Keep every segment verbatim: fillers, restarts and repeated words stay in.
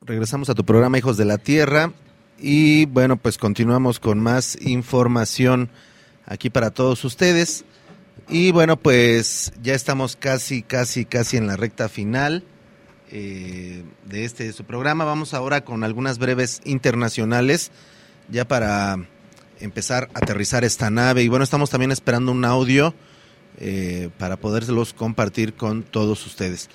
regresamos a tu programa Hijos de la Tierra y bueno, pues continuamos con más información aquí para todos ustedes. Y bueno, pues ya estamos casi, casi, casi en la recta final eh, de este su programa. Vamos ahora con algunas breves internacionales ya para empezar a aterrizar esta nave. Y bueno, estamos también esperando un audio eh, para podérselos compartir con todos ustedes.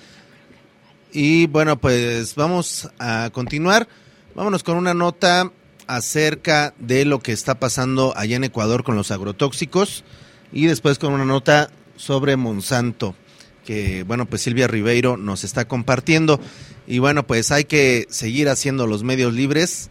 Y bueno, pues vamos a continuar. Vámonos con una nota acerca de lo que está pasando allá en Ecuador con los agrotóxicos y después con una nota sobre Monsanto que, bueno, pues Silvia Ribeiro nos está compartiendo. Y bueno, pues hay que seguir haciendo los medios libres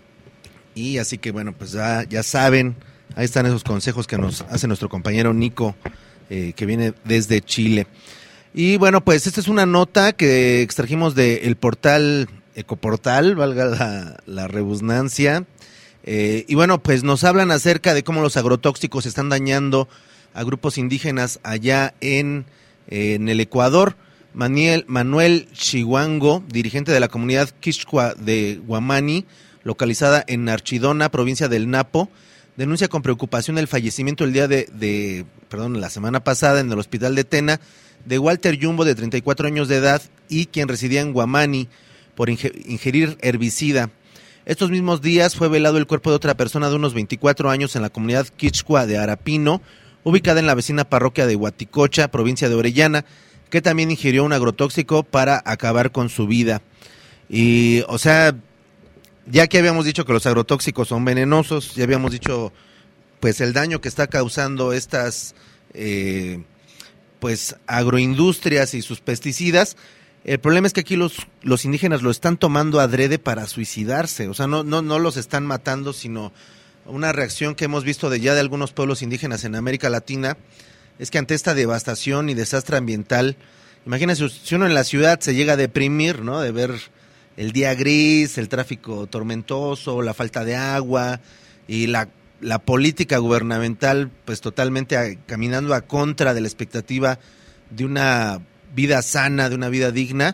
y así que, bueno, pues ya, ya saben, ahí están esos consejos que nos hace nuestro compañero Nico, eh, que viene desde Chile. Y bueno, pues esta es una nota que extrajimos del portal Ecoportal, valga la, la redundancia. Eh, y bueno, pues nos hablan acerca de cómo los agrotóxicos están dañando a grupos indígenas allá en, eh, en el Ecuador. Manuel, Manuel Chihuango, dirigente de la comunidad Quichua de Guamani, localizada en Archidona, provincia del Napo, denuncia con preocupación el fallecimiento el día de, de, perdón, la semana pasada en el hospital de Tena de Walter Jumbo, de treinta y cuatro años de edad y quien residía en Guamani, por ingerir herbicida. Estos mismos días fue velado el cuerpo de otra persona de unos veinticuatro años en la comunidad Quichua de Arapino, ubicada en la vecina parroquia de Huaticocha, provincia de Orellana, que también ingirió un agrotóxico para acabar con su vida. Y, o sea, ya que habíamos dicho que los agrotóxicos son venenosos, ya habíamos dicho, pues, el daño que está causando estas, eh, pues, agroindustrias y sus pesticidas. El problema es que aquí los, los indígenas lo están tomando adrede para suicidarse, o sea, no, no, no los están matando, sino una reacción que hemos visto de ya de algunos pueblos indígenas en América Latina, es que ante esta devastación y desastre ambiental, imagínense, si uno en la ciudad se llega a deprimir, ¿no?, de ver el día gris, el tráfico tormentoso, la falta de agua y la, la política gubernamental, pues totalmente a, caminando a contra de la expectativa de una vida sana, de una vida digna,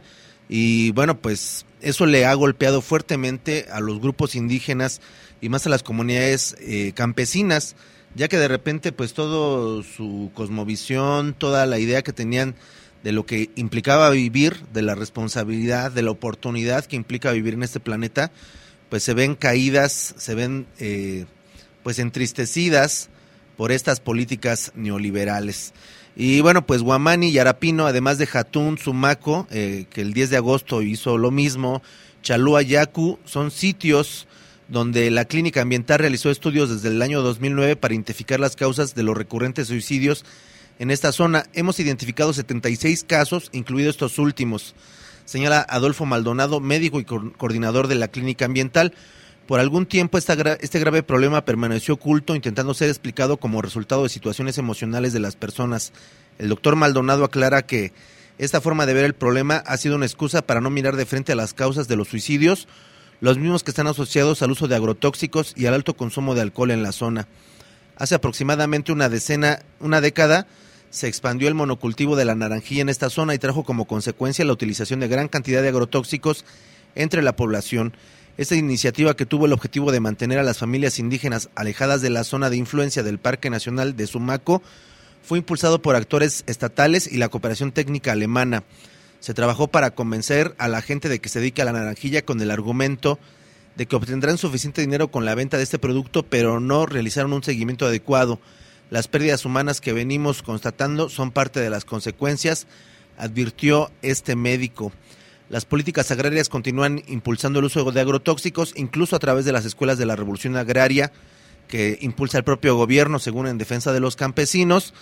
y bueno, pues eso le ha golpeado fuertemente a los grupos indígenas y más a las comunidades eh, campesinas, ya que de repente pues todo su cosmovisión, toda la idea que tenían de lo que implicaba vivir, de la responsabilidad, de la oportunidad que implica vivir en este planeta, pues se ven caídas, se ven eh, pues entristecidas por estas políticas neoliberales. Y bueno, pues Guamani y Arapino, además de Jatún, Sumaco, eh, que el diez de agosto hizo lo mismo, Chalúa, Yacu, son sitios donde la Clínica Ambiental realizó estudios desde el año dos mil nueve para identificar las causas de los recurrentes suicidios en esta zona. Hemos identificado setenta y seis casos, incluidos estos últimos, señala Adolfo Maldonado, médico y co- coordinador de la Clínica Ambiental. Por algún tiempo esta gra- este grave problema permaneció oculto, intentando ser explicado como resultado de situaciones emocionales de las personas. El doctor Maldonado aclara que esta forma de ver el problema ha sido una excusa para no mirar de frente a las causas de los suicidios, los mismos que están asociados al uso de agrotóxicos y al alto consumo de alcohol en la zona. Hace aproximadamente una decena, una década, se expandió el monocultivo de la naranjilla en esta zona y trajo como consecuencia la utilización de gran cantidad de agrotóxicos entre la población. Esta iniciativa, que tuvo el objetivo de mantener a las familias indígenas alejadas de la zona de influencia del Parque Nacional de Sumaco, fue impulsado por actores estatales y la cooperación técnica alemana. Se trabajó para convencer a la gente de que se dedique a la naranjilla con el argumento de que obtendrán suficiente dinero con la venta de este producto, pero no realizaron un seguimiento adecuado. Las pérdidas humanas que venimos constatando son parte de las consecuencias, advirtió este médico. Las políticas agrarias continúan impulsando el uso de agrotóxicos, incluso a través de las escuelas de la revolución agraria, que impulsa el propio gobierno, según En Defensa de los Campesinos.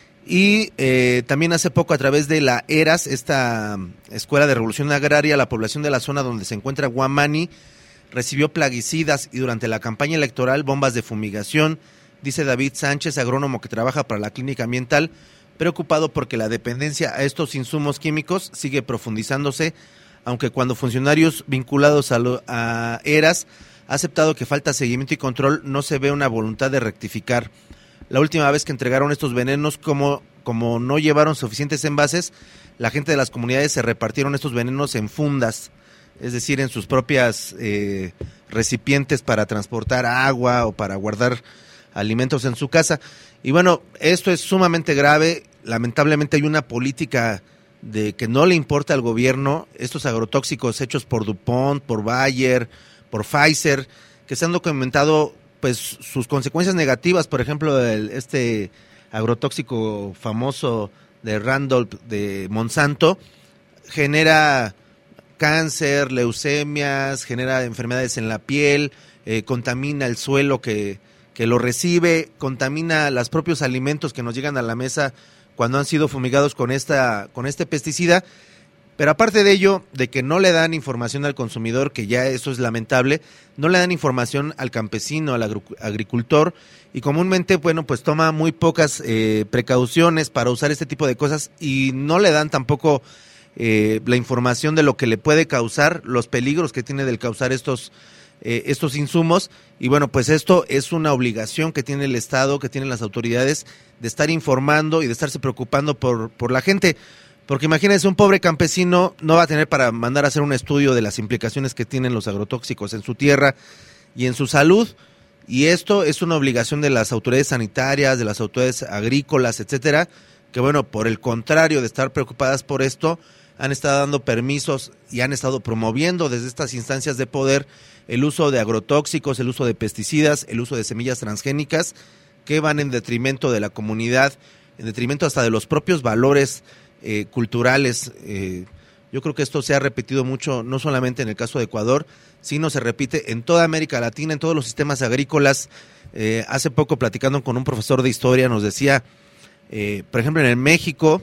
Y eh, también hace poco, a través de la ERAS, esta escuela de revolución agraria, la población de la zona donde se encuentra Guamani recibió plaguicidas y durante la campaña electoral bombas de fumigación, dice David Sánchez, agrónomo que trabaja para la Clínica Ambiental, preocupado porque la dependencia a estos insumos químicos sigue profundizándose, aunque cuando funcionarios vinculados a, lo, a ERAS ha aceptado que falta seguimiento y control, no se ve una voluntad de rectificar. La última vez que entregaron estos venenos, como, como no llevaron suficientes envases, la gente de las comunidades se repartieron estos venenos en fundas. es decir, en sus propias eh, recipientes para transportar agua o para guardar alimentos en su casa. Y bueno, esto es sumamente grave. Lamentablemente hay una política de que no le importa al gobierno estos agrotóxicos hechos por DuPont, por Bayer, por Pfizer, que se han documentado pues sus consecuencias negativas. Por ejemplo, el, este agrotóxico famoso de Roundup de Monsanto genera cáncer, leucemias, genera enfermedades en la piel, eh, contamina el suelo que, que lo recibe, contamina los propios alimentos que nos llegan a la mesa cuando han sido fumigados con esta con este pesticida. Pero aparte de ello, de que no le dan información al consumidor, que ya eso es lamentable, no le dan información al campesino, al agricultor, y comúnmente, bueno, pues toma muy pocas eh, precauciones para usar este tipo de cosas, y no le dan tampoco eh, la información de lo que le puede causar, los peligros que tiene del causar estos, eh, estos insumos. Y bueno, pues esto es una obligación que tiene el Estado, que tienen las autoridades, de estar informando y de estarse preocupando por, por la gente. Porque imagínense, un pobre campesino no va a tener para mandar a hacer un estudio de las implicaciones que tienen los agrotóxicos en su tierra y en su salud, y esto es una obligación de las autoridades sanitarias, de las autoridades agrícolas, etcétera, que bueno, por el contrario de estar preocupadas por esto, han estado dando permisos y han estado promoviendo desde estas instancias de poder el uso de agrotóxicos, el uso de pesticidas, el uso de semillas transgénicas, que van en detrimento de la comunidad, en detrimento hasta de los propios valores Eh, culturales. Eh, yo creo que esto se ha repetido mucho, no solamente en el caso de Ecuador, sino se repite en toda América Latina, en todos los sistemas agrícolas. Eh, hace poco, platicando con un profesor de historia, nos decía, eh, por ejemplo, en el México,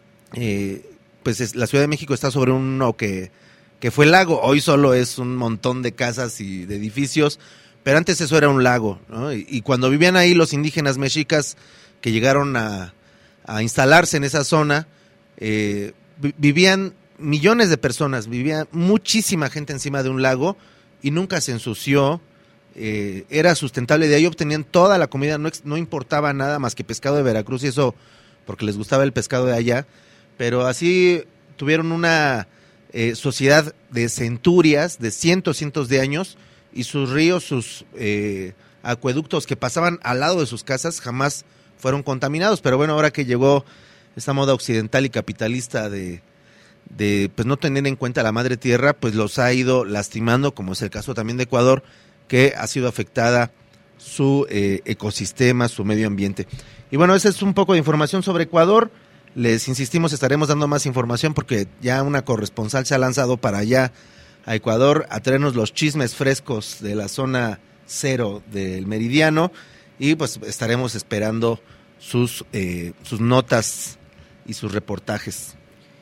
eh, pues es, la Ciudad de México está sobre uno que, que fue lago, hoy solo es un montón de casas y de edificios, pero antes eso era un lago, ¿no? Y, y cuando vivían ahí los indígenas mexicas que llegaron a, a instalarse en esa zona, Eh, vivían millones de personas, vivía muchísima gente encima de un lago y nunca se ensució, eh, era sustentable, de ahí obtenían toda la comida, no, no importaba nada más que pescado de Veracruz, y eso porque les gustaba el pescado de allá, pero así tuvieron una eh, sociedad de centurias, de cientos, cientos de años, y sus ríos, sus eh, acueductos que pasaban al lado de sus casas jamás fueron contaminados. Pero bueno, ahora que llegó esta moda occidental y capitalista de, de pues no tener en cuenta la madre tierra, pues los ha ido lastimando, como es el caso también de Ecuador, que ha sido afectada su eh, ecosistema, su medio ambiente. Y bueno, esa es un poco de información sobre Ecuador. Les insistimos, estaremos dando más información porque ya una corresponsal se ha lanzado para allá a Ecuador a traernos los chismes frescos de la zona cero del meridiano, y pues estaremos esperando sus eh, sus notas y sus reportajes.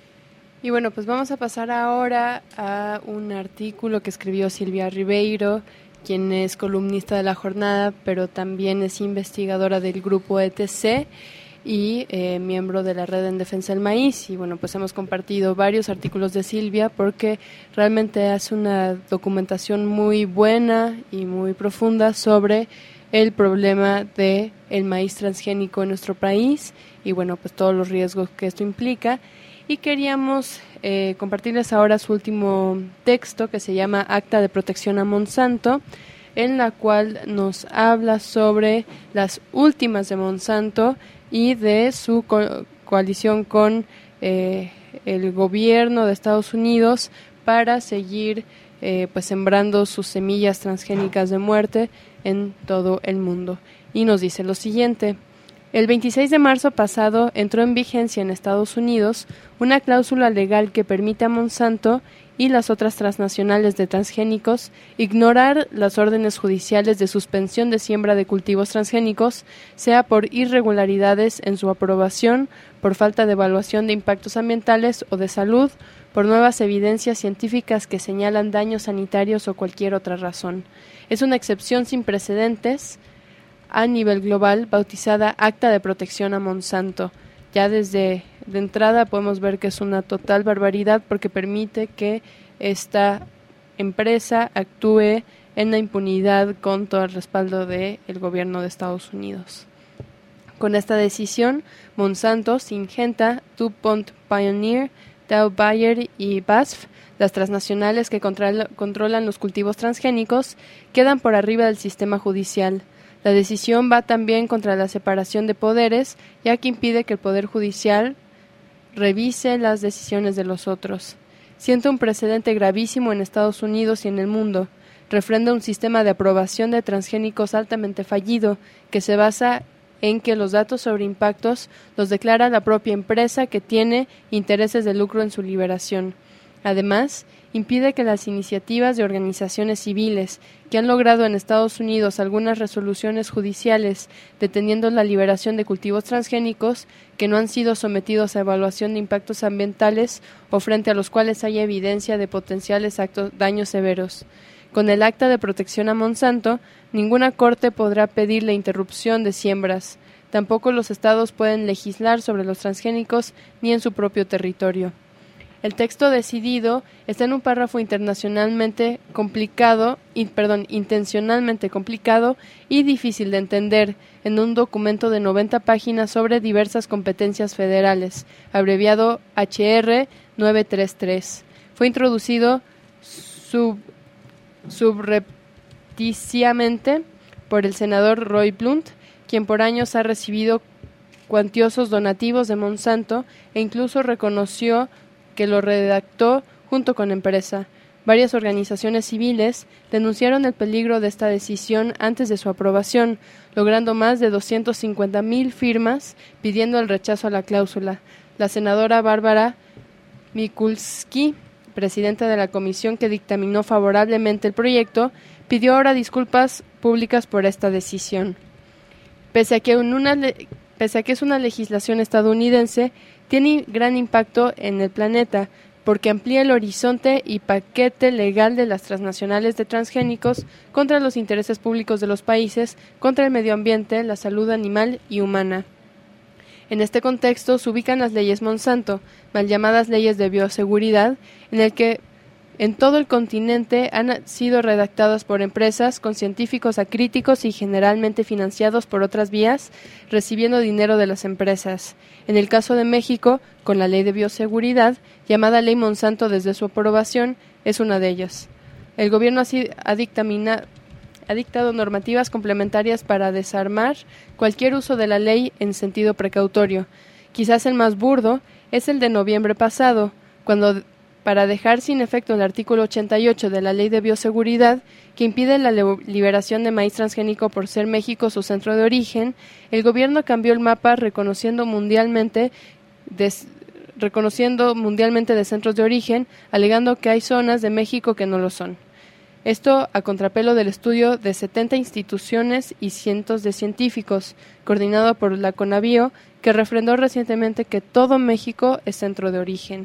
Y bueno, pues vamos a pasar ahora a un artículo que escribió Silvia Ribeiro, quien es columnista de La Jornada, pero también es investigadora del grupo E T C y eh, miembro de la Red en Defensa del Maíz. Y bueno, pues hemos compartido varios artículos de Silvia porque realmente hace una documentación muy buena y muy profunda sobre el problema de el maíz transgénico en nuestro país y bueno, pues todos los riesgos que esto implica. Y queríamos eh, compartirles ahora su último texto, que se llama Acta de Protección a Monsanto, en la cual nos habla sobre las últimas de Monsanto y de su co- coalición con eh, el gobierno de Estados Unidos para seguir eh, pues sembrando sus semillas transgénicas de muerte en todo el mundo. Y nos dice lo siguiente: el veintiséis de marzo pasado entró en vigencia en Estados Unidos una cláusula legal que permite a Monsanto y las otras transnacionales de transgénicos ignorar las órdenes judiciales de suspensión de siembra de cultivos transgénicos, sea por irregularidades en su aprobación, por falta de evaluación de impactos ambientales o de salud, por nuevas evidencias científicas que señalan daños sanitarios o cualquier otra razón. Es una excepción sin precedentes a nivel global, bautizada Acta de Protección a Monsanto. Ya desde de entrada podemos ver que es una total barbaridad porque permite que esta empresa actúe en la impunidad con todo el respaldo del gobierno de Estados Unidos. Con esta decisión, Monsanto, Syngenta, DuPont, Pioneer, Dow, Bayer y B A S F, las transnacionales que control- controlan los cultivos transgénicos, quedan por arriba del sistema judicial. La decisión va también contra la separación de poderes, ya que impide que el Poder Judicial revise las decisiones de los otros. Siente un precedente gravísimo en Estados Unidos y en el mundo. Refrenda un sistema de aprobación de transgénicos altamente fallido, que se basa en que los datos sobre impactos los declara la propia empresa que tiene intereses de lucro en su liberación. Además, impide que las iniciativas de organizaciones civiles que han logrado en Estados Unidos algunas resoluciones judiciales deteniendo la liberación de cultivos transgénicos que no han sido sometidos a evaluación de impactos ambientales o frente a los cuales haya evidencia de potenciales actos, daños severos. Con el Acta de Protección a Monsanto, ninguna corte podrá pedir la interrupción de siembras. Tampoco los estados pueden legislar sobre los transgénicos ni en su propio territorio. El texto decidido está en un párrafo internacionalmente complicado, y, perdón, intencionalmente complicado y difícil de entender, en un documento de noventa páginas sobre diversas competencias federales, abreviado H R novecientos treinta y tres. Fue introducido sub, subrepticiamente por el senador Roy Blunt, quien por años ha recibido cuantiosos donativos de Monsanto e incluso reconoció que lo redactó junto con la empresa. Varias organizaciones civiles denunciaron el peligro de esta decisión antes de su aprobación, logrando más de doscientas cincuenta mil firmas pidiendo el rechazo a la cláusula. La senadora Bárbara Mikulski, presidenta de la comisión que dictaminó favorablemente el proyecto, pidió ahora disculpas públicas por esta decisión. Pese a que, en una le- pese a que es una legislación estadounidense, tiene gran impacto en el planeta, porque amplía el horizonte y paquete legal de las transnacionales de transgénicos contra los intereses públicos de los países, contra el medio ambiente, la salud animal y humana. En este contexto se ubican las leyes Monsanto, mal llamadas leyes de bioseguridad, en el que en todo el continente han sido redactadas por empresas con científicos acríticos y generalmente financiados por otras vías, recibiendo dinero de las empresas. En el caso de México, con la Ley de Bioseguridad, llamada Ley Monsanto desde su aprobación, es una de ellas. El gobierno así ha, dictamina, ha dictado normativas complementarias para desarmar cualquier uso de la ley en sentido precautorio. Quizás el más burdo es el de noviembre pasado, cuando, para dejar sin efecto el artículo ochenta y ocho de la Ley de Bioseguridad, que impide la liberación de maíz transgénico por ser México su centro de origen, el gobierno cambió el mapa reconociendo mundialmente, des, reconociendo mundialmente de centros de origen, alegando que hay zonas de México que no lo son. Esto a contrapelo del estudio de setenta instituciones y cientos de científicos, coordinado por la CONABIO, que refrendó recientemente que todo México es centro de origen.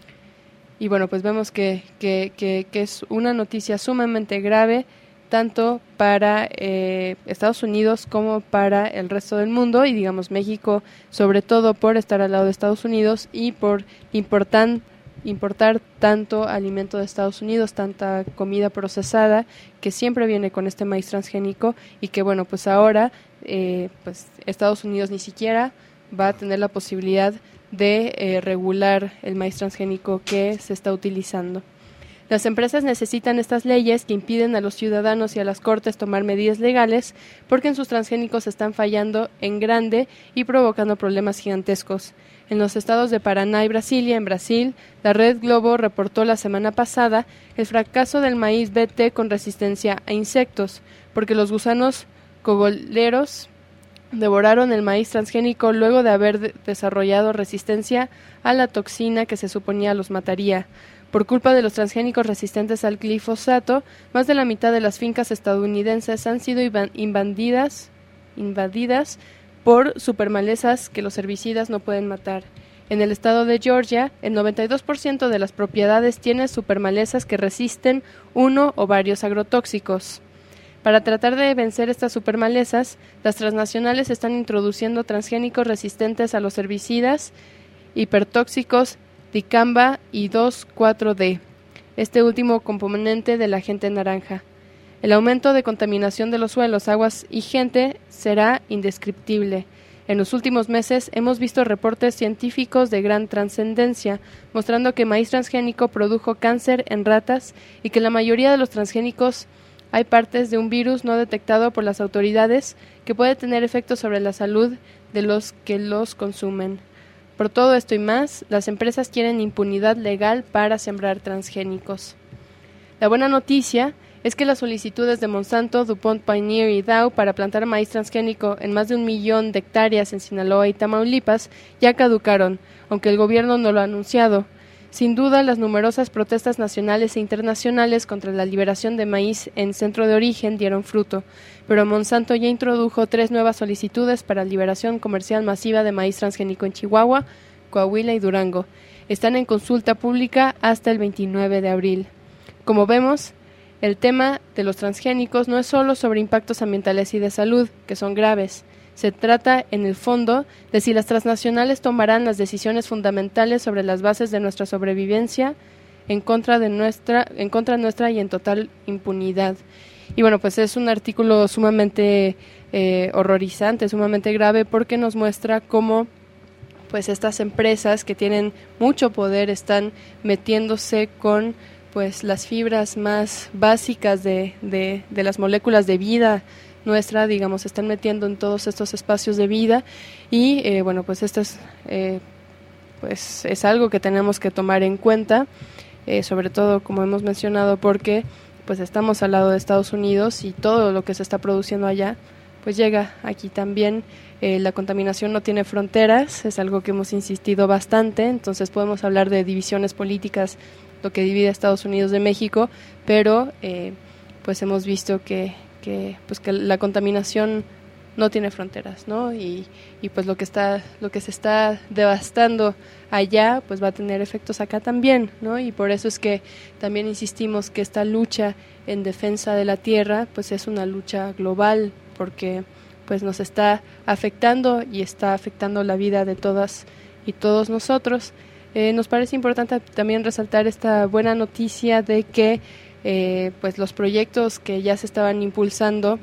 Y bueno, pues vemos que, que, que, que es una noticia sumamente grave, tanto para eh, Estados Unidos como para el resto del mundo, y digamos México, sobre todo por estar al lado de Estados Unidos y por importar, importar tanto alimento de Estados Unidos, tanta comida procesada, que siempre viene con este maíz transgénico, y que bueno, pues ahora eh, pues Estados Unidos ni siquiera va a tener la posibilidad de eh, regular el maíz transgénico que se está utilizando. Las empresas necesitan estas leyes que impiden a los ciudadanos y a las cortes tomar medidas legales, porque en sus transgénicos están fallando en grande y provocando problemas gigantescos. En los estados de Paraná y Brasilia, en Brasil, la Red Globo reportó la semana pasada el fracaso del maíz B T con resistencia a insectos, porque los gusanos cogoleros devoraron el maíz transgénico luego de haber de- desarrollado resistencia a la toxina que se suponía los mataría. Por culpa de los transgénicos resistentes al glifosato, más de la mitad de las fincas estadounidenses han sido inva- invadidas, invadidas por supermalezas que los herbicidas no pueden matar. En el estado de Georgia, el noventa y dos por ciento de las propiedades tienen supermalezas que resisten uno o varios agrotóxicos. Para tratar de vencer estas supermalezas, las transnacionales están introduciendo transgénicos resistentes a los herbicidas, hipertóxicos, dicamba y dos cuatro D, este último componente del agente naranja. El aumento de contaminación de los suelos, aguas y gente será indescriptible. En los últimos meses hemos visto reportes científicos de gran trascendencia, mostrando que maíz transgénico produjo cáncer en ratas y que la mayoría de los transgénicos hay partes de un virus no detectado por las autoridades que puede tener efectos sobre la salud de los que los consumen. Por todo esto y más, las empresas quieren impunidad legal para sembrar transgénicos. La buena noticia es que las solicitudes de Monsanto, DuPont Pioneer y Dow para plantar maíz transgénico en más de un millón de hectáreas en Sinaloa y Tamaulipas ya caducaron, aunque el gobierno no lo ha anunciado. Sin duda, las numerosas protestas nacionales e internacionales contra la liberación de maíz en centro de origen dieron fruto, pero Monsanto ya introdujo tres nuevas solicitudes para liberación comercial masiva de maíz transgénico en Chihuahua, Coahuila y Durango. Están en consulta pública hasta el veintinueve de abril. Como vemos, el tema de los transgénicos no es solo sobre impactos ambientales y de salud, que son graves. Se trata, en el fondo, de si las transnacionales tomarán las decisiones fundamentales sobre las bases de nuestra sobrevivencia en contra de nuestra, en contra nuestra y en total impunidad. Y bueno, pues es un artículo sumamente eh, horrorizante, sumamente grave, porque nos muestra cómo pues estas empresas que tienen mucho poder están metiéndose con pues las fibras más básicas de, de, de las moléculas de vida nuestra, digamos, se están metiendo en todos estos espacios de vida y eh, bueno, pues esto es, eh, pues es algo que tenemos que tomar en cuenta, eh, sobre todo como hemos mencionado porque pues estamos al lado de Estados Unidos y todo lo que se está produciendo allá pues llega aquí también. Eh, la contaminación no tiene fronteras, es algo que hemos insistido bastante, entonces podemos hablar de divisiones políticas, lo que divide a Estados Unidos de México, pero eh, pues hemos visto que, que, pues que la contaminación no tiene fronteras, ¿no? Y, y pues lo que está, lo que se está devastando allá, pues va a tener efectos acá también, ¿no? Y por eso es que también insistimos que esta lucha en defensa de la tierra, pues es una lucha global, porque pues nos está afectando y está afectando la vida de todas y todos nosotros. Eh, nos parece importante también resaltar esta buena noticia de que eh, pues los proyectos que ya se estaban impulsando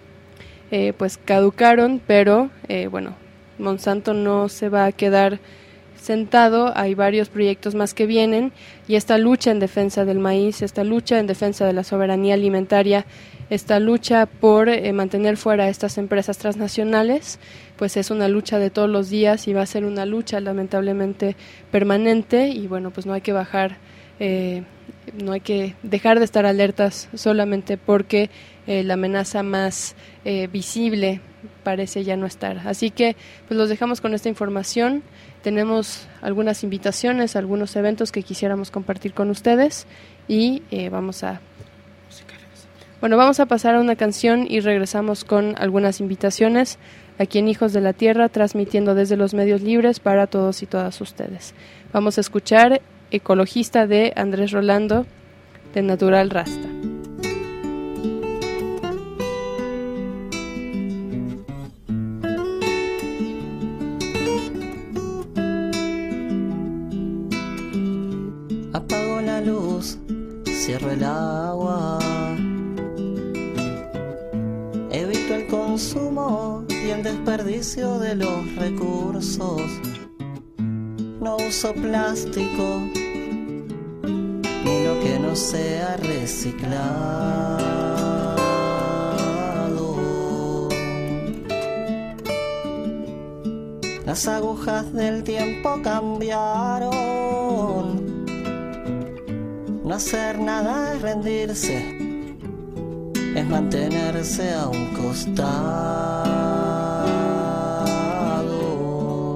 eh, pues caducaron, pero eh, bueno, Monsanto no se va a quedar sentado, hay varios proyectos más que vienen y esta lucha en defensa del maíz, esta lucha en defensa de la soberanía alimentaria, esta lucha por eh, mantener fuera a estas empresas transnacionales, pues es una lucha de todos los días y va a ser una lucha lamentablemente permanente y bueno, pues no hay que bajar, eh, no hay que dejar de estar alertas solamente porque eh, la amenaza más eh, visible parece ya no estar. Así que pues los dejamos con esta información. Tenemos algunas invitaciones, algunos eventos que quisiéramos compartir con ustedes y eh, vamos a bueno, vamos a pasar a una canción y regresamos con algunas invitaciones aquí en Hijos de la Tierra, transmitiendo desde los medios libres para todos y todas ustedes. Vamos a escuchar Ecologista de Andrés Rolando, de Natural Rasta. Apago la luz, cierro el agua, evito el consumo y el desperdicio de los recursos. No uso plástico ni lo que no sea reciclado. Las agujas del tiempo cambiaron. No hacer nada es rendirse, es mantenerse a un costado.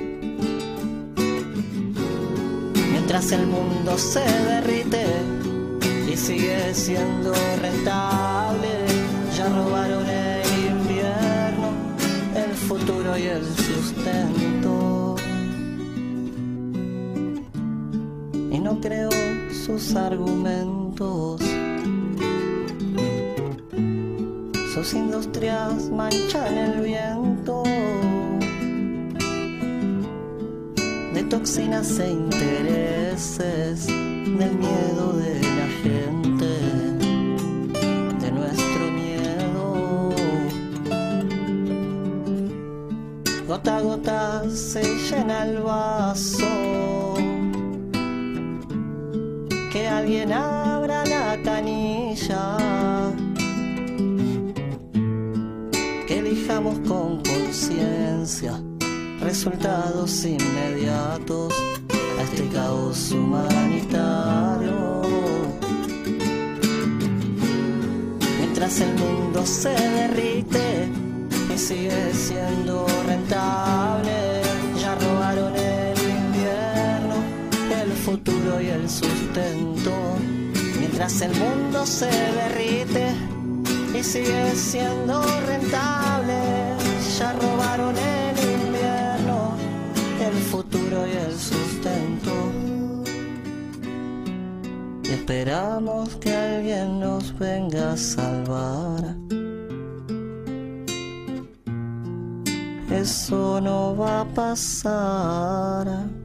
Mientras el mundo se derrite y sigue siendo rentable, ya robaron el invierno, el futuro y el sustento. Y no creo sus argumentos. Sus industrias manchan el viento de toxinas e intereses, del miedo de la gente, de nuestro miedo. gota a gota se llena el vaso. Que alguien abra la canilla, que elijamos con conciencia resultados inmediatos a este caos humanitario. Mientras el mundo se derrite y sigue siendo rentable, ya robaron el invierno, el futuro y el sustento. Mientras el mundo se derrite y sigue siendo rentable, ya robaron el invierno, el futuro y el sustento. Y esperamos que alguien nos venga a salvar. Eso no va a pasar.